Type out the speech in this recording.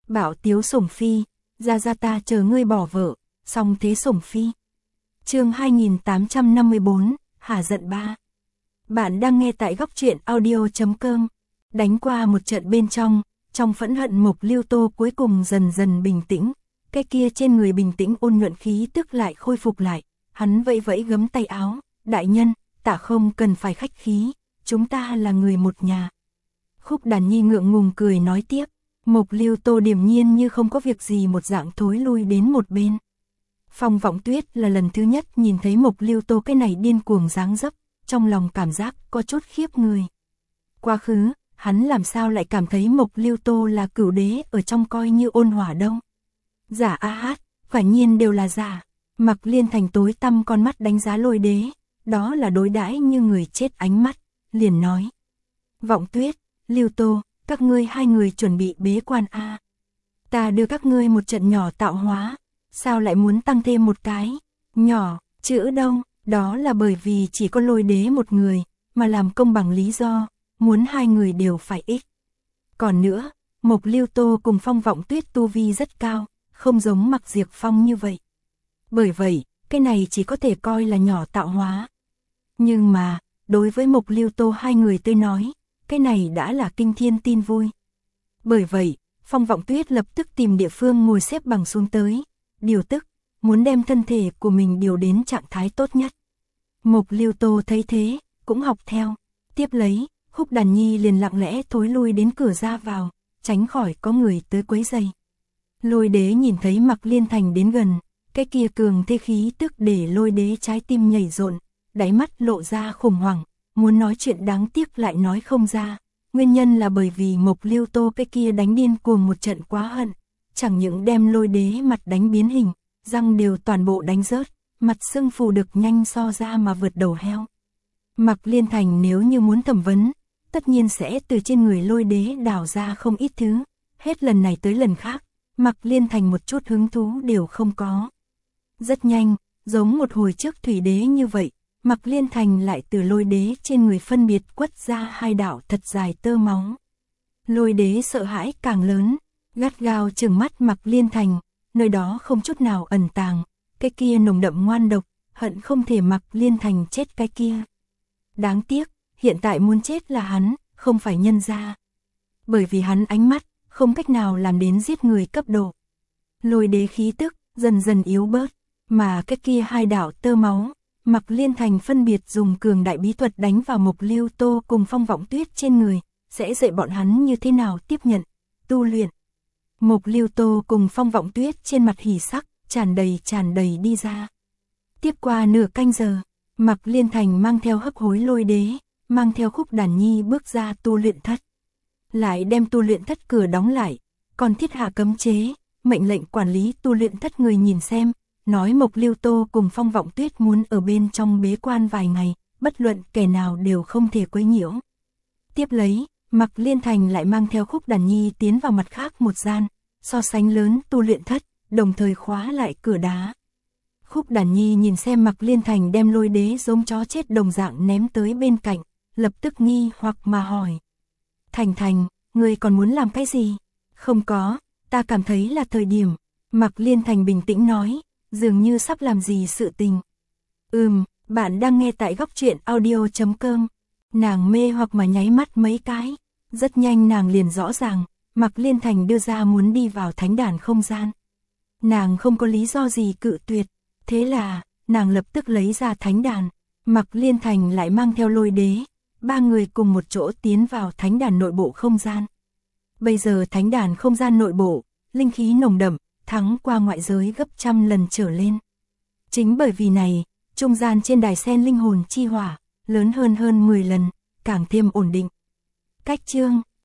Bảo tiếu sủng phi, ra ta chờ ngươi bỏ vợ, song thế sủng phi. Chương 2854, hả giận 3. Bạn đang nghe tại góc truyện audio.com. Đánh qua một trận bên trong phẫn hận Mộc Lưu Tô cuối cùng dần dần bình tĩnh, cái kia trên người bình tĩnh ôn nhuận khí tức lại khôi phục lại, hắn vẫy vẫy gấm tay áo, đại nhân, tạ không cần phải khách khí, chúng ta là người một nhà. Khúc Đàn Nhi ngượng ngùng cười nói tiếp, Mộc Lưu Tô điềm nhiên như không có việc gì một dạng thối lui đến một bên. Phong Vọng Tuyết là lần thứ nhất nhìn thấy Mộc Lưu Tô cái này điên cuồng dáng dấp, trong lòng cảm giác có chút khiếp người. Quá khứ, hắn làm sao lại cảm thấy Mộc Lưu Tô là cửu đế ở trong coi như ôn hòa đâu. Giả a hát, quả nhiên đều là giả. Mặc Liên Thành tối tăm con mắt đánh giá Lôi Đế, đó là đối đãi như người chết ánh mắt, liền nói. Vọng Tuyết, Lưu Tô, các ngươi hai người chuẩn bị bế quan a. Ta đưa các ngươi một trận nhỏ tạo hóa, sao lại muốn tăng thêm một cái nhỏ chữ đâu, đó là bởi vì chỉ có Lôi Đế một người, mà làm công bằng lý do, muốn hai người đều phải ích. Còn nữa, Mộc Lưu Tô cùng Phong Vọng Tuyết tu vi rất cao, không giống Mặc Diệp Phong như vậy. Bởi vậy, cái này chỉ có thể coi là nhỏ tạo hóa. Nhưng mà, đối với Mộc Lưu Tô hai người tôi nói, cái này đã là kinh thiên tin vui. Bởi vậy, Phong Vọng Tuyết lập tức tìm địa phương ngồi xếp bằng xuống tới, điều tức, muốn đem thân thể của mình điều đến trạng thái tốt nhất. Mộc Lưu Tô thấy thế, cũng học theo, tiếp lấy, Khúc Đàn Nhi liền lặng lẽ thối lui đến cửa ra vào, tránh khỏi có người tới quấy rầy. Lôi Đế nhìn thấy Mặc Liên Thành đến gần, cái kia cường thế khí tức để Lôi Đế trái tim nhảy rộn, đáy mắt lộ ra khủng hoảng, muốn nói chuyện đáng tiếc lại nói không ra. Nguyên nhân là bởi vì Mộc Lưu Tô cái kia đánh điên cuồng một trận quá hận, chẳng những đem Lôi Đế mặt đánh biến hình, răng đều toàn bộ đánh rớt, mặt sưng phù được nhanh so ra mà vượt đầu heo. Mặc Liên Thành nếu như muốn thẩm vấn, tất nhiên sẽ từ trên người Lôi Đế đào ra không ít thứ, hết lần này tới lần khác, Mặc Liên Thành một chút hứng thú đều không có. Rất nhanh, giống một hồi trước Thủy Đế như vậy, Mặc Liên Thành lại từ Lôi Đế trên người phân biệt quất ra hai đạo thật dài tơ máu. Lôi Đế sợ hãi càng lớn, gắt gao trừng mắt Mặc Liên Thành, nơi đó không chút nào ẩn tàng, cái kia nồng đậm ngoan độc, hận không thể Mặc Liên Thành chết cái kia. Đáng tiếc, hiện tại muốn chết là hắn, không phải nhân gia. Bởi vì hắn ánh mắt, không cách nào làm đến giết người cấp độ. Lôi Đế khí tức, dần dần yếu bớt, mà cái kia hai đạo tơ máu, Mặc Liên Thành phân biệt dùng cường đại bí thuật đánh vào Mộc Lưu Tô cùng Phong Vọng Tuyết trên người, sẽ dạy bọn hắn như thế nào tiếp nhận, tu luyện. Mộc Lưu Tô cùng Phong Vọng Tuyết trên mặt hỉ sắc, tràn đầy đi ra. Tiếp qua nửa canh giờ, Mặc Liên Thành mang theo hấp hối Lôi Đế, mang theo Khúc Đàn Nhi bước ra tu luyện thất. Lại đem tu luyện thất cửa đóng lại, còn thiết hạ cấm chế, mệnh lệnh quản lý tu luyện thất người nhìn xem, nói Mộc Lưu Tô cùng Phong Vọng Tuyết muốn ở bên trong bế quan vài ngày, bất luận kẻ nào đều không thể quấy nhiễu. Tiếp lấy, Mặc Liên Thành lại mang theo Khúc Đàn Nhi tiến vào mặt khác một gian, so sánh lớn tu luyện thất, đồng thời khóa lại cửa đá. Khúc Đàn Nhi nhìn xem Mặc Liên Thành đem Lôi Đế giống chó chết đồng dạng ném tới bên cạnh, lập tức nghi hoặc mà hỏi. Thành, ngươi còn muốn làm cái gì? Không có, ta cảm thấy là thời điểm. Mặc Liên Thành bình tĩnh nói, dường như sắp làm gì sự tình. Bạn đang nghe tại góc truyện audio.com. Nàng mê hoặc mà nháy mắt mấy cái. Rất nhanh nàng liền rõ ràng, Mặc Liên Thành đưa ra muốn đi vào thánh đàn không gian. Nàng không có lý do gì cự tuyệt. Thế là, nàng lập tức lấy ra thánh đàn. Mặc Liên Thành lại mang theo Lôi Đế, ba người cùng một chỗ tiến vào thánh đàn nội bộ không gian. Bây giờ thánh đàn không gian nội bộ, linh khí nồng đậm, thắng qua ngoại giới gấp trăm lần trở lên. Chính bởi vì này, trung gian trên đài sen linh hồn chi hỏa, lớn hơn 10 lần, càng thêm ổn định. Cách chương,